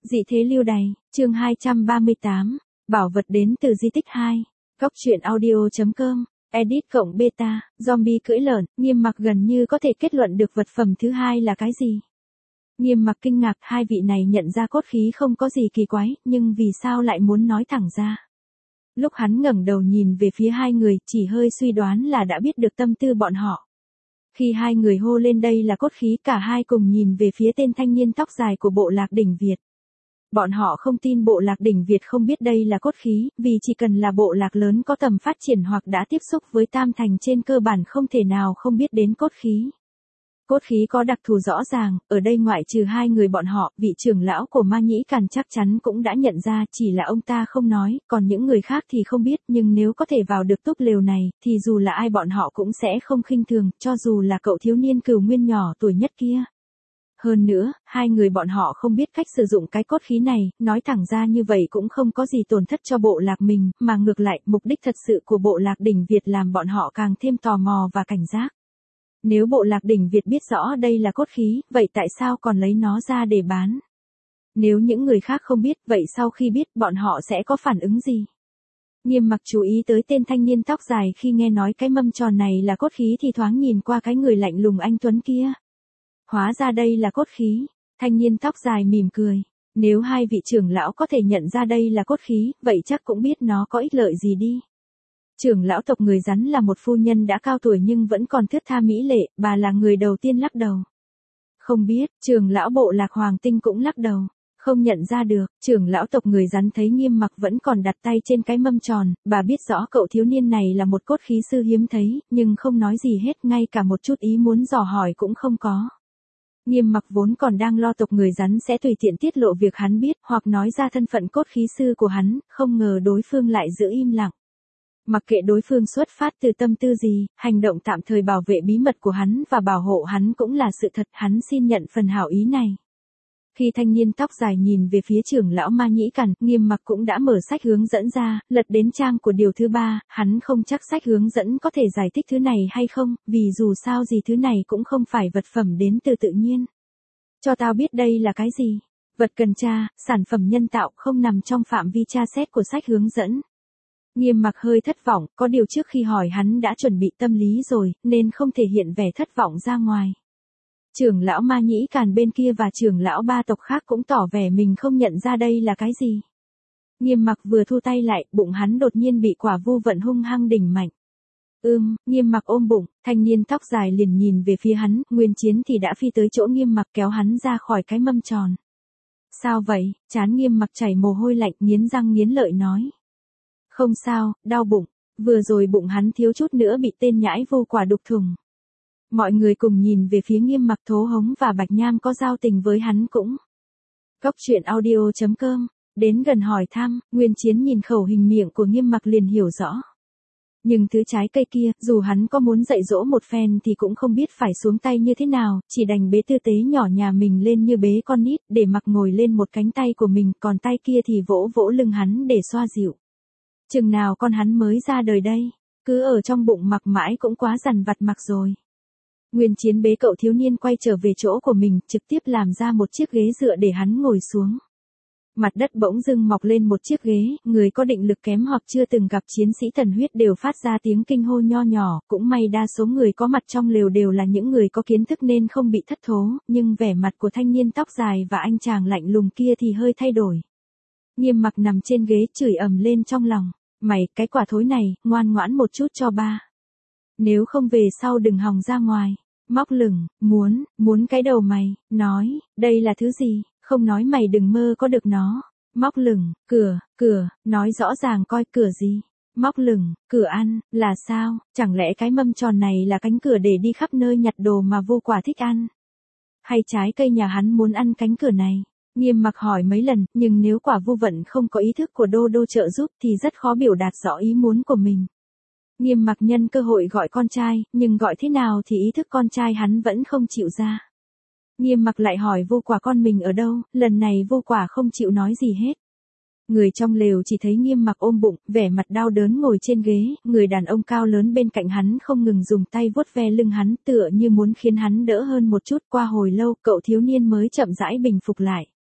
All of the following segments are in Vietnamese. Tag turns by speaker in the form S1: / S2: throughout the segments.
S1: Dị thế lưu đày, chương 238, bảo vật đến từ di tích 2. Góc truyện audio.com, edit cộng beta, zombie cưỡi lợn, Nghiêm Mặc gần như có thể kết luận được vật phẩm thứ hai là cái gì. Nghiêm Mặc kinh ngạc, hai vị này nhận ra cốt khí không có gì kỳ quái, nhưng vì sao lại muốn nói thẳng ra. Lúc hắn ngẩng đầu nhìn về phía hai người, chỉ hơi suy đoán là đã biết được tâm tư bọn họ. Khi hai người hô lên đây là cốt khí, cả hai cùng nhìn về phía tên thanh niên tóc dài của bộ lạc đỉnh Việt. Bọn họ không tin bộ lạc đỉnh Việt không biết đây là cốt khí, vì chỉ cần là bộ lạc lớn có tầm phát triển hoặc đã tiếp xúc với Tam Thành trên cơ bản không thể nào không biết đến cốt khí. Cốt khí có đặc thù rõ ràng, ở đây ngoại trừ hai người bọn họ, vị trưởng lão của Ma Nhĩ Càn chắc chắn cũng đã nhận ra, chỉ là ông ta không nói, còn những người khác thì không biết, nhưng nếu có thể vào được túp lều này, thì dù là ai bọn họ cũng sẽ không khinh thường, cho dù là cậu thiếu niên Cửu Nguyên nhỏ tuổi nhất kia. Hơn nữa, hai người bọn họ không biết cách sử dụng cái cốt khí này, nói thẳng ra như vậy cũng không có gì tổn thất cho bộ lạc mình, mà ngược lại, mục đích thật sự của bộ lạc đỉnh Việt làm bọn họ càng thêm tò mò và cảnh giác. Nếu bộ lạc đỉnh Việt biết rõ đây là cốt khí, vậy tại sao còn lấy nó ra để bán? Nếu những người khác không biết, vậy sau khi biết bọn họ sẽ có phản ứng gì? Nghiêm Mặc chú ý tới tên thanh niên tóc dài khi nghe nói cái mâm tròn này là cốt khí thì thoáng nhìn qua cái người lạnh lùng anh tuấn kia. Hóa ra đây là cốt khí, thanh niên tóc dài mỉm cười. Nếu hai vị trưởng lão có thể nhận ra đây là cốt khí, vậy chắc cũng biết nó có ích lợi gì đi. Trưởng lão tộc người rắn là một phu nhân đã cao tuổi nhưng vẫn còn thướt tha mỹ lệ, bà là người đầu tiên lắc đầu. Không biết, trưởng lão bộ lạc Hoàng Tinh cũng lắc đầu. Không nhận ra được, trưởng lão tộc người rắn thấy Nghiêm Mặc vẫn còn đặt tay trên cái mâm tròn, bà biết rõ cậu thiếu niên này là một cốt khí sư hiếm thấy, nhưng không nói gì hết, ngay cả một chút ý muốn dò hỏi cũng không có. Nghiêm Mặc vốn còn đang lo tộc người rắn sẽ tùy tiện tiết lộ việc hắn biết, hoặc nói ra thân phận cốt khí sư của hắn, không ngờ đối phương lại giữ im lặng. Mặc kệ đối phương xuất phát từ tâm tư gì, hành động tạm thời bảo vệ bí mật của hắn và bảo hộ hắn cũng là sự thật, hắn xin nhận phần hảo ý này. Khi thanh niên tóc dài nhìn về phía trưởng lão Ma Nhĩ Càn, Nghiêm Mặc cũng đã mở sách hướng dẫn ra, lật đến trang của điều thứ 3, hắn không chắc sách hướng dẫn có thể giải thích thứ này hay không, vì dù sao gì thứ này cũng không phải vật phẩm đến từ tự nhiên. Cho tao biết đây là cái gì? Vật cần tra, sản phẩm nhân tạo không nằm trong phạm vi tra xét của sách hướng dẫn. Nghiêm Mặc hơi thất vọng, có điều trước khi hỏi hắn đã chuẩn bị tâm lý rồi, nên không thể hiện vẻ thất vọng ra ngoài. Trưởng lão Ma Nhĩ Càn bên kia và trưởng lão ba tộc khác cũng tỏ vẻ mình không nhận ra đây là cái gì. Nghiêm Mặc vừa thu tay lại, bụng hắn đột nhiên bị quả vu vận hung hăng đỉnh mạnh. Nghiêm Mặc ôm bụng, thanh niên tóc dài liền nhìn về phía hắn, Nguyên Chiến thì đã phi tới chỗ Nghiêm Mặc kéo hắn ra khỏi cái mâm tròn. Sao vậy? Trán Nghiêm Mặc chảy mồ hôi lạnh, nghiến răng nghiến lợi nói. Không sao, đau bụng, vừa rồi bụng hắn thiếu chút nữa bị tên nhãi vô quả đục thủng. Mọi người cùng nhìn về phía Nghiêm Mặc, Thố Hống và Bạch Nham có giao tình với hắn cũng. Góc truyện audio.com, đến gần hỏi thăm, Nguyên Chiến nhìn khẩu hình miệng của Nghiêm Mặc liền hiểu rõ. Nhưng thứ trái cây kia, dù hắn có muốn dạy dỗ một phen thì cũng không biết phải xuống tay như thế nào, chỉ đành bế tư tế nhỏ nhà mình lên như bế con nít, để Mặc ngồi lên một cánh tay của mình, còn tay kia thì vỗ vỗ lưng hắn để xoa dịu. Chừng nào con hắn mới ra đời đây, cứ ở trong bụng Mặc mãi cũng quá dằn vặt Mặc rồi. Nguyên Chiến bế cậu thiếu niên quay trở về chỗ của mình, trực tiếp làm ra một chiếc ghế dựa để hắn ngồi xuống. Mặt đất bỗng dưng mọc lên một chiếc ghế, người có định lực kém hoặc chưa từng gặp chiến sĩ thần huyết đều phát ra tiếng kinh hô nho nhỏ, cũng may đa số người có mặt trong lều đều là những người có kiến thức nên không bị thất thố, nhưng vẻ mặt của thanh niên tóc dài và anh chàng lạnh lùng kia thì hơi thay đổi. Nghiêm Mặc nằm trên ghế chửi ầm lên trong lòng, mày, cái quả thối này, ngoan ngoãn một chút cho ba. Nếu không về sau đừng hòng ra ngoài. Móc lửng, muốn cái đầu mày, nói, đây là thứ gì, không nói mày đừng mơ có được nó. Móc lửng, cửa, nói rõ ràng coi cửa gì. Móc lửng, cửa ăn, là sao, chẳng lẽ cái mâm tròn này là cánh cửa để đi khắp nơi nhặt đồ mà vô quả thích ăn? Hay trái cây nhà hắn muốn ăn cánh cửa này? Nghiêm Mặc hỏi mấy lần, nhưng nếu quả vu vận không có ý thức của Đô Đô trợ giúp thì rất khó biểu đạt rõ ý muốn của mình. Nghiêm Mặc nhân cơ hội gọi con trai, nhưng gọi thế nào thì ý thức con trai hắn vẫn không chịu ra. Nghiêm Mặc lại hỏi vô quả con mình ở đâu, lần này vô quả không chịu nói gì hết. Người trong lều chỉ thấy Nghiêm Mặc ôm bụng, vẻ mặt đau đớn ngồi trên ghế, người đàn ông cao lớn bên cạnh hắn không ngừng dùng tay vuốt ve lưng hắn tựa như muốn khiến hắn đỡ hơn một chút. Qua hồi lâu, cậu thiếu niên mới chậm rãi bình phục lại.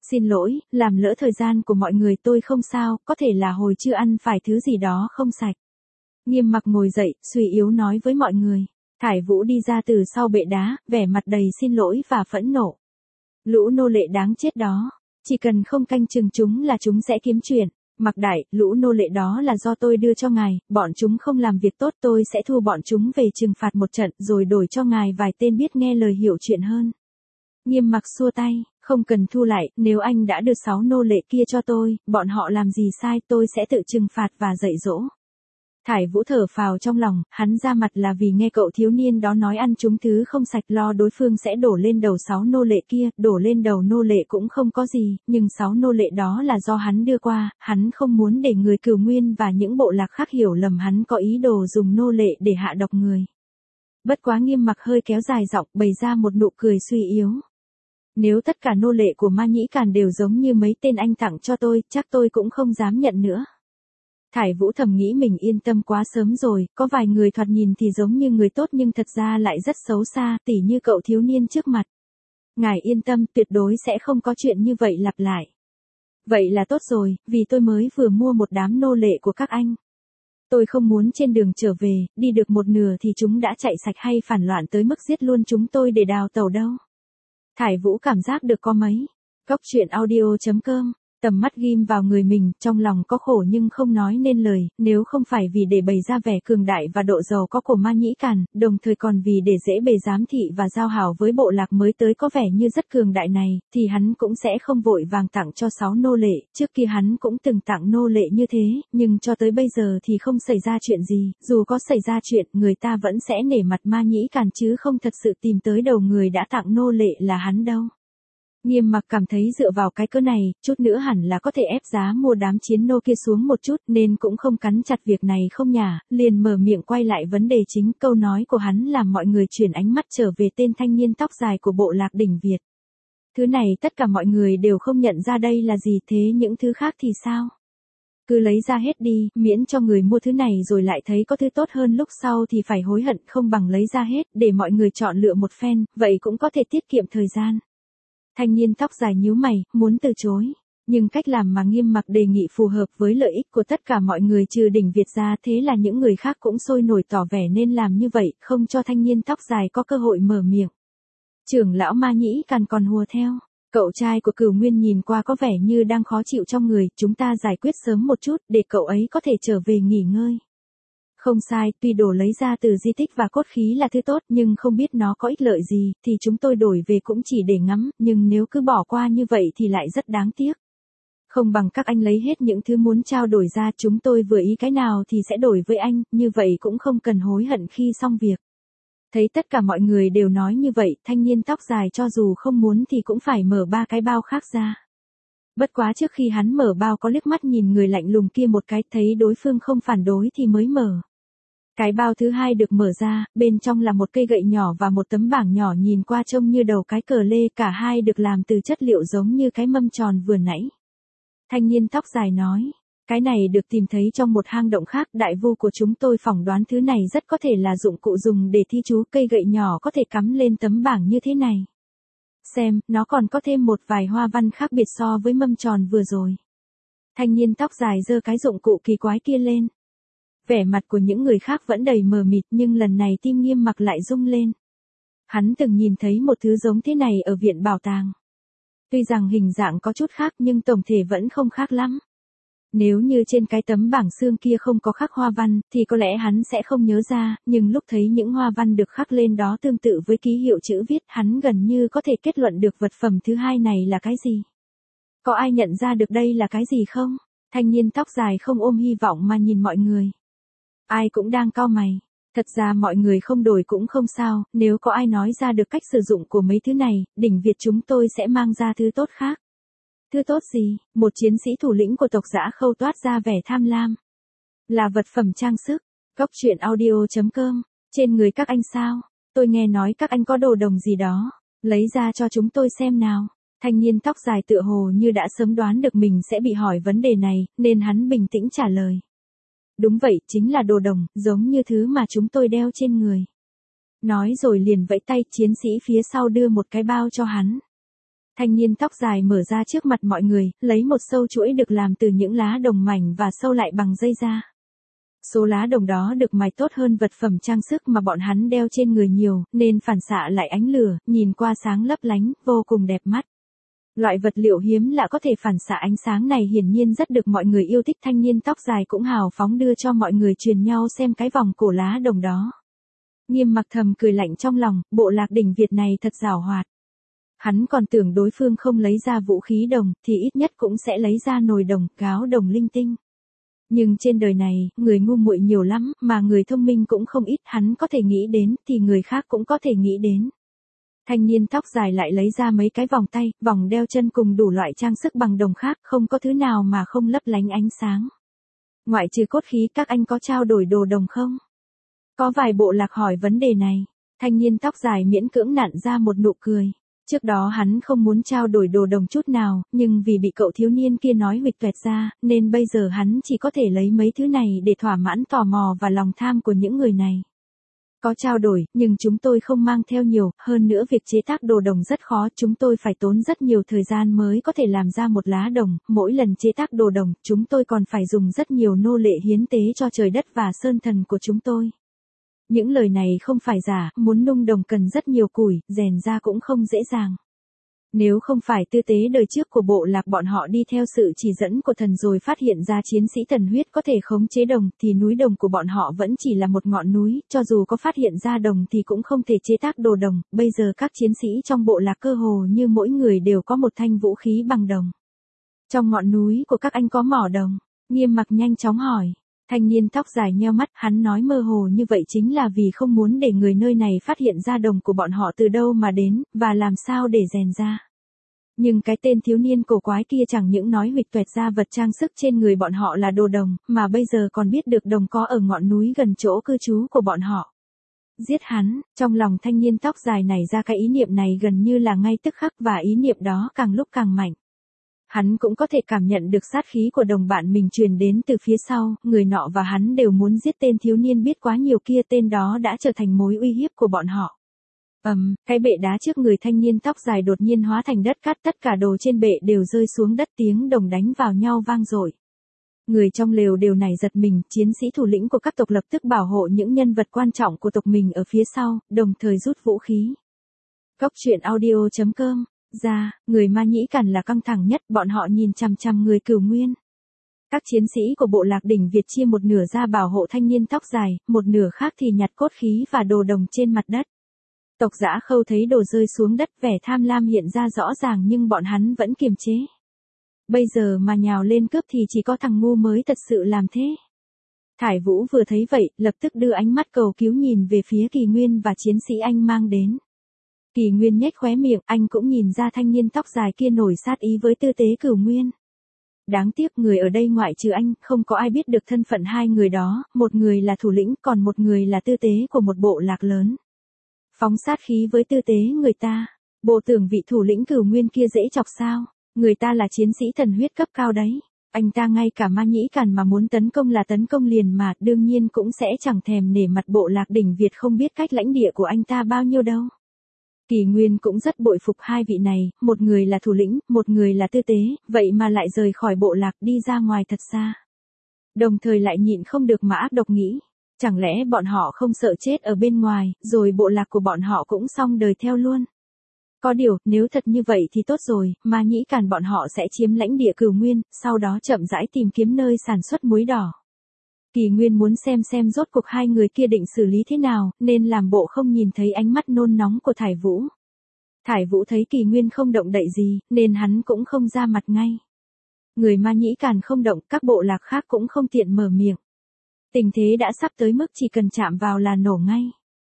S1: Xin lỗi, làm lỡ thời gian của mọi người tôi không sao, có thể là hồi chưa ăn phải thứ gì đó không sạch. Nghiêm mặc ngồi dậy, suy yếu nói với mọi người. Thải Vũ đi ra từ sau bệ đá, vẻ mặt đầy xin lỗi và phẫn nộ. Lũ nô lệ đáng chết đó. Chỉ cần không canh chừng chúng là chúng sẽ kiếm chuyện. Mặc Đại, lũ nô lệ đó là do tôi đưa cho ngài, bọn chúng không làm việc tốt tôi sẽ thu bọn chúng về trừng phạt một trận rồi đổi cho ngài vài tên biết nghe lời hiểu chuyện hơn. Nghiêm mặc xua tay, không cần thu lại, nếu anh đã đưa 6 nô lệ kia cho tôi, bọn họ làm gì sai tôi sẽ tự trừng phạt và dạy dỗ. Thải Vũ thở phào trong lòng, hắn ra mặt là vì nghe cậu thiếu niên đó nói ăn chúng thứ không sạch lo đối phương sẽ đổ lên đầu 6 nô lệ kia, đổ lên đầu nô lệ cũng không có gì, nhưng 6 nô lệ đó là do hắn đưa qua, hắn không muốn để người Cửu Nguyên và những bộ lạc khác hiểu lầm hắn có ý đồ dùng nô lệ để hạ độc người. Bất quá Nghiêm mặc hơi kéo dài giọng bày ra một nụ cười suy yếu. Nếu tất cả nô lệ của Ma Nhĩ Càn đều giống như mấy tên anh tặng cho tôi, chắc tôi cũng không dám nhận nữa. Thải Vũ thầm nghĩ mình yên tâm quá sớm rồi, có vài người thoạt nhìn thì giống như người tốt nhưng thật ra lại rất xấu xa, tỉ như cậu thiếu niên trước mặt. Ngài yên tâm, tuyệt đối sẽ không có chuyện như vậy lặp lại. Vậy là tốt rồi, vì tôi mới vừa mua một đám nô lệ của các anh. Tôi không muốn trên đường trở về, đi được một nửa thì chúng đã chạy sạch hay phản loạn tới mức giết luôn chúng tôi để đào tẩu đâu. Thải Vũ cảm giác được có mấy. Cóc truyện audio.com, tầm mắt ghim vào người mình, trong lòng có khổ nhưng không nói nên lời, nếu không phải vì để bày ra vẻ cường đại và độ giàu có của Ma Nhĩ Càn, đồng thời còn vì để dễ bề giám thị và giao hảo với bộ lạc mới tới có vẻ như rất cường đại này, thì hắn cũng sẽ không vội vàng tặng cho 6 nô lệ, trước kia hắn cũng từng tặng nô lệ như thế, nhưng cho tới bây giờ thì không xảy ra chuyện gì, dù có xảy ra chuyện, người ta vẫn sẽ nể mặt Ma Nhĩ Càn chứ không thật sự tìm tới đầu người đã tặng nô lệ là hắn đâu. Nghiêm mặc cảm thấy dựa vào cái cớ này, chút nữa hẳn là có thể ép giá mua đám chiến nô kia xuống một chút nên cũng không cắn chặt việc này không nhả, liền mở miệng quay lại vấn đề chính. Câu nói của hắn làm mọi người chuyển ánh mắt trở về tên thanh niên tóc dài của bộ lạc đỉnh Việt. Thứ này tất cả mọi người đều không nhận ra đây là gì, thế những thứ khác thì sao? Cứ lấy ra hết đi, miễn cho người mua thứ này rồi lại thấy có thứ tốt hơn lúc sau thì phải hối hận, không bằng lấy ra hết để mọi người chọn lựa một phen, vậy cũng có thể tiết kiệm thời gian. Thanh niên tóc dài nhíu mày, muốn từ chối. Nhưng cách làm mà Nghiêm mặc đề nghị phù hợp với lợi ích của tất cả mọi người trừ đỉnh Việt ra, thế là những người khác cũng sôi nổi tỏ vẻ nên làm như vậy, không cho thanh niên tóc dài có cơ hội mở miệng. Trưởng lão Ma Nhĩ Càn còn hùa theo. Cậu trai của Cửu Nguyên nhìn qua có vẻ như đang khó chịu trong người, chúng ta giải quyết sớm một chút để cậu ấy có thể trở về nghỉ ngơi. Không sai, tuy đồ lấy ra từ di tích và cốt khí là thứ tốt nhưng không biết nó có ích lợi gì, thì chúng tôi đổi về cũng chỉ để ngắm, nhưng nếu cứ bỏ qua như vậy thì lại rất đáng tiếc. Không bằng các anh lấy hết những thứ muốn trao đổi ra, chúng tôi vừa ý cái nào thì sẽ đổi với anh, như vậy cũng không cần hối hận khi xong việc. Thấy tất cả mọi người đều nói như vậy, thanh niên tóc dài cho dù không muốn thì cũng phải mở 3 cái bao khác ra. Bất quá trước khi hắn mở bao có liếc mắt nhìn người lạnh lùng kia một cái, thấy đối phương không phản đối thì mới mở. Cái bao thứ hai được mở ra, bên trong là một cây gậy nhỏ và một tấm bảng nhỏ nhìn qua trông như đầu cái cờ lê, cả hai được làm từ chất liệu giống như cái mâm tròn vừa nãy. Thanh niên tóc dài nói, cái này được tìm thấy trong một hang động khác, đại vu của chúng tôi phỏng đoán thứ này rất có thể là dụng cụ dùng để thi chú, cây gậy nhỏ có thể cắm lên tấm bảng như thế này. Xem, nó còn có thêm một vài hoa văn khác biệt so với mâm tròn vừa rồi. Thanh niên tóc dài giơ cái dụng cụ kỳ quái kia lên. Vẻ mặt của những người khác vẫn đầy mờ mịt nhưng lần này tim Nghiêm mặc lại rung lên. Hắn từng nhìn thấy một thứ giống thế này ở viện bảo tàng. Tuy rằng hình dạng có chút khác nhưng tổng thể vẫn không khác lắm. Nếu như trên cái tấm bảng xương kia không có khắc hoa văn thì có lẽ hắn sẽ không nhớ ra, nhưng lúc thấy những hoa văn được khắc lên đó tương tự với ký hiệu chữ viết, hắn gần như có thể kết luận được vật phẩm thứ hai này là cái gì. Có ai nhận ra được đây là cái gì không? Thanh niên tóc dài không ôm hy vọng mà nhìn mọi người. Ai cũng đang cau mày. Thật ra mọi người không đổi cũng không sao, nếu có ai nói ra được cách sử dụng của mấy thứ này, đỉnh Việt chúng tôi sẽ mang ra thứ tốt khác. Thứ tốt gì? Một chiến sĩ thủ lĩnh của tộc Dã Khâu toát ra vẻ tham lam. Là vật phẩm trang sức. Cóc truyện audio.com. Trên người các anh sao? Tôi nghe nói các anh có đồ đồng gì đó. Lấy ra cho chúng tôi xem nào. Thanh niên tóc dài tựa hồ như đã sớm đoán được mình sẽ bị hỏi vấn đề này, nên hắn bình tĩnh trả lời. Đúng vậy, chính là đồ đồng, giống như thứ mà chúng tôi đeo trên người. Nói rồi liền vẫy tay, chiến sĩ phía sau đưa một cái bao cho hắn. Thanh niên tóc dài mở ra trước mặt mọi người, lấy một sâu chuỗi được làm từ những lá đồng mảnh và sâu lại bằng dây da. Số lá đồng đó được mài tốt hơn vật phẩm trang sức mà bọn hắn đeo trên người nhiều, nên phản xạ lại ánh lửa, nhìn qua sáng lấp lánh, vô cùng đẹp mắt. Loại vật liệu hiếm lạ có thể phản xạ ánh sáng này hiển nhiên rất được mọi người yêu thích. Thanh niên tóc dài cũng hào phóng đưa cho mọi người truyền nhau xem cái vòng cổ lá đồng đó. Nghiêm Mặc thầm cười lạnh trong lòng, bộ lạc đỉnh Việt này thật giàu hoạt. Hắn còn tưởng đối phương không lấy ra vũ khí đồng, thì ít nhất cũng sẽ lấy ra nồi đồng, gáo đồng linh tinh. Nhưng trên đời này, người ngu muội nhiều lắm, mà người thông minh cũng không ít, hắn có thể nghĩ đến, thì người khác cũng có thể nghĩ đến. Thanh niên tóc dài lại lấy ra mấy cái vòng tay, vòng đeo chân cùng đủ loại trang sức bằng đồng khác, không có thứ nào mà không lấp lánh ánh sáng. Ngoại trừ cốt khí, các anh có trao đổi đồ đồng không? Có vài bộ lạc hỏi vấn đề này. Thanh niên tóc dài miễn cưỡng nặn ra một nụ cười. Trước đó hắn không muốn trao đổi đồ đồng chút nào, nhưng vì bị cậu thiếu niên kia nói huỵch toẹt ra, nên bây giờ hắn chỉ có thể lấy mấy thứ này để thỏa mãn tò mò và lòng tham của những người này. Có trao đổi, nhưng chúng tôi không mang theo nhiều, hơn nữa việc chế tác đồ đồng rất khó, chúng tôi phải tốn rất nhiều thời gian mới có thể làm ra một lá đồng, mỗi lần chế tác đồ đồng, chúng tôi còn phải dùng rất nhiều nô lệ hiến tế cho trời đất và sơn thần của chúng tôi. Những lời này không phải giả, muốn nung đồng cần rất nhiều củi, rèn ra cũng không dễ dàng. Nếu không phải tư tế đời trước của bộ lạc bọn họ đi theo sự chỉ dẫn của thần rồi phát hiện ra chiến sĩ thần huyết có thể khống chế đồng, thì núi đồng của bọn họ vẫn chỉ là một ngọn núi, cho dù có phát hiện ra đồng thì cũng không thể chế tác đồ đồng, bây giờ các chiến sĩ trong bộ lạc cơ hồ như mỗi người đều có một thanh vũ khí bằng đồng. Trong ngọn núi của các anh có mỏ đồng? Nghiêm Mặc nhanh chóng hỏi. Thanh niên tóc dài nheo mắt, hắn nói mơ hồ như vậy chính là vì không muốn để người nơi này phát hiện ra đồng của bọn họ từ đâu mà đến, và làm sao để rèn ra. Nhưng cái tên thiếu niên cổ quái kia chẳng những nói huỵch toẹt ra vật trang sức trên người bọn họ là đồ đồng, mà bây giờ còn biết được đồng có ở ngọn núi gần chỗ cư trú của bọn họ. Giết hắn, trong lòng thanh niên tóc dài nảy ra cái ý niệm này gần như là ngay tức khắc, và ý niệm đó càng lúc càng mạnh. Hắn cũng có thể cảm nhận được sát khí của đồng bạn mình truyền đến từ phía sau, người nọ và hắn đều muốn giết tên thiếu niên biết quá nhiều kia, tên đó đã trở thành mối uy hiếp của bọn họ. Cái bệ đá trước người thanh niên tóc dài đột nhiên hóa thành đất cát, tất cả đồ trên bệ đều rơi xuống đất, tiếng đồng đánh vào nhau vang dội. Người trong lều đều nảy giật mình, chiến sĩ thủ lĩnh của các tộc lập tức bảo hộ những nhân vật quan trọng của tộc mình ở phía sau, đồng thời rút vũ khí. Góc truyện audio.com. Người Ma Nhĩ Càn là căng thẳng nhất, bọn họ nhìn chằm chằm người Cửu Nguyên. Các chiến sĩ của bộ lạc đỉnh Việt chia một nửa ra bảo hộ thanh niên tóc dài, một nửa khác thì nhặt cốt khí và đồ đồng trên mặt đất. Tộc Dã Khâu thấy đồ rơi xuống đất, vẻ tham lam hiện ra rõ ràng, nhưng bọn hắn vẫn kiềm chế. Bây giờ mà nhào lên cướp thì chỉ có thằng ngu mới thật sự làm thế. Thải Vũ vừa thấy vậy, lập tức đưa ánh mắt cầu cứu nhìn về phía Kỳ Nguyên và chiến sĩ anh mang đến. Kỳ Nguyên nhếch khóe miệng, anh cũng nhìn ra thanh niên tóc dài kia nổi sát ý với tư tế Cửu Nguyên. Đáng tiếc người ở đây ngoại trừ anh, không có ai biết được thân phận hai người đó, một người là thủ lĩnh, còn một người là tư tế của một bộ lạc lớn. Phóng sát khí với tư tế người ta, bộ tưởng vị thủ lĩnh Cửu Nguyên kia dễ chọc sao, người ta là chiến sĩ thần huyết cấp cao đấy. Anh ta ngay cả Ma Nhĩ Càn mà muốn tấn công là tấn công liền mà, đương nhiên cũng sẽ chẳng thèm nể mặt bộ lạc đỉnh Việt không biết cách lãnh địa của anh ta bao nhiêu đâu. Kỳ Nguyên cũng rất bội phục hai vị này, một người là thủ lĩnh, một người là tư tế, vậy mà lại rời khỏi bộ lạc đi ra ngoài thật xa. Đồng thời lại nhịn không được mà ác độc nghĩ, chẳng lẽ bọn họ không sợ chết ở bên ngoài, rồi bộ lạc của bọn họ cũng xong đời theo luôn. Có điều, nếu thật như vậy thì tốt rồi, Ma Nhĩ Càn bọn họ sẽ chiếm lãnh địa Cửu Nguyên, sau đó chậm rãi tìm kiếm nơi sản xuất muối đỏ. Kỳ Nguyên muốn xem rốt cuộc hai người kia định xử lý thế nào, nên làm bộ không nhìn thấy ánh mắt nôn nóng của Thải Vũ. Thải Vũ thấy Kỳ Nguyên không động đậy gì, nên hắn cũng không ra mặt ngay. Người Ma Nhĩ Càn không động, các bộ lạc khác cũng không tiện mở miệng. Tình thế đã sắp tới mức chỉ cần chạm vào là nổ ngay.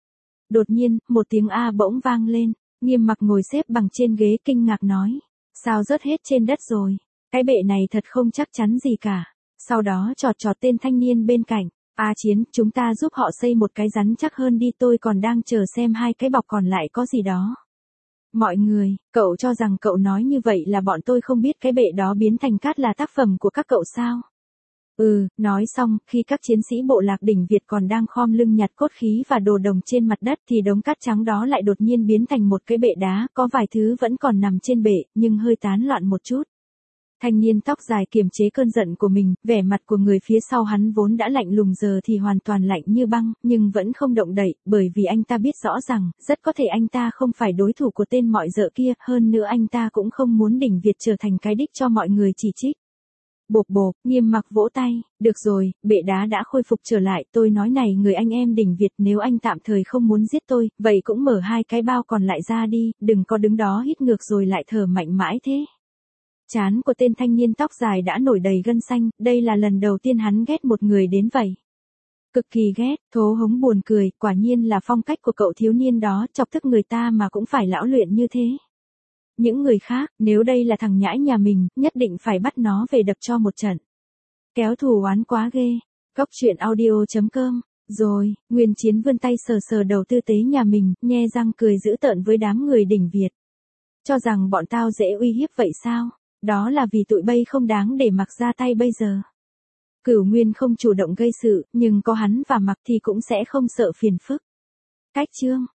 S1: Đột nhiên, một tiếng A bỗng vang lên, Nghiêm Mặc ngồi xếp bằng trên ghế kinh ngạc nói. Sao rớt hết trên đất rồi, cái bệ này thật không chắc chắn gì cả. Sau đó chọt tên thanh niên bên cạnh. Chiến, chúng ta giúp họ xây một cái rắn chắc hơn đi, tôi còn đang chờ xem hai cái bọc còn lại có gì đó. Mọi người, cậu cho rằng cậu nói như vậy là bọn tôi không biết cái bệ đó biến thành cát là tác phẩm của các cậu sao? Nói xong, khi các chiến sĩ bộ lạc đỉnh Việt còn đang khom lưng nhặt cốt khí và đồ đồng trên mặt đất thì đống cát trắng đó lại đột nhiên biến thành một cái bệ đá, có vài thứ vẫn còn nằm trên bệ, nhưng hơi tán loạn một chút. Thanh niên tóc dài kiềm chế cơn giận của mình, vẻ mặt của người phía sau hắn vốn đã lạnh lùng giờ thì hoàn toàn lạnh như băng, nhưng vẫn không động đậy, bởi vì anh ta biết rõ rằng, rất có thể anh ta không phải đối thủ của tên mọi dợ kia, hơn nữa anh ta cũng không muốn đỉnh Việt trở thành cái đích cho mọi người chỉ trích. Bộp bộp, Nghiêm Mặc vỗ tay, được rồi, bệ đá đã khôi phục trở lại, tôi nói này người anh em đỉnh Việt, nếu anh tạm thời không muốn giết tôi, vậy cũng mở hai cái bao còn lại ra đi, đừng có đứng đó hít ngược rồi lại thở mạnh mãi thế. Trán của tên thanh niên tóc dài đã nổi đầy gân xanh, đây là lần đầu tiên hắn ghét một người đến vậy. Cực kỳ ghét, Thố Hống buồn cười, quả nhiên là phong cách của cậu thiếu niên đó, chọc tức người ta mà cũng phải lão luyện như thế. Những người khác, nếu đây là thằng nhãi nhà mình, nhất định phải bắt nó về đập cho một trận. Kéo thù oán quá ghê. Góc truyện audio.com. Rồi, Nguyên Chiến vươn tay sờ sờ đầu tư tế nhà mình, nhe răng cười dữ tợn với đám người đỉnh Việt. Cho rằng bọn tao dễ uy hiếp vậy sao? Đó là vì tụi bay không đáng để Mặc ra tay bây giờ. Cửu Nguyên không chủ động gây sự, nhưng có hắn và Mặc thì cũng sẽ không sợ phiền phức. Cách chương.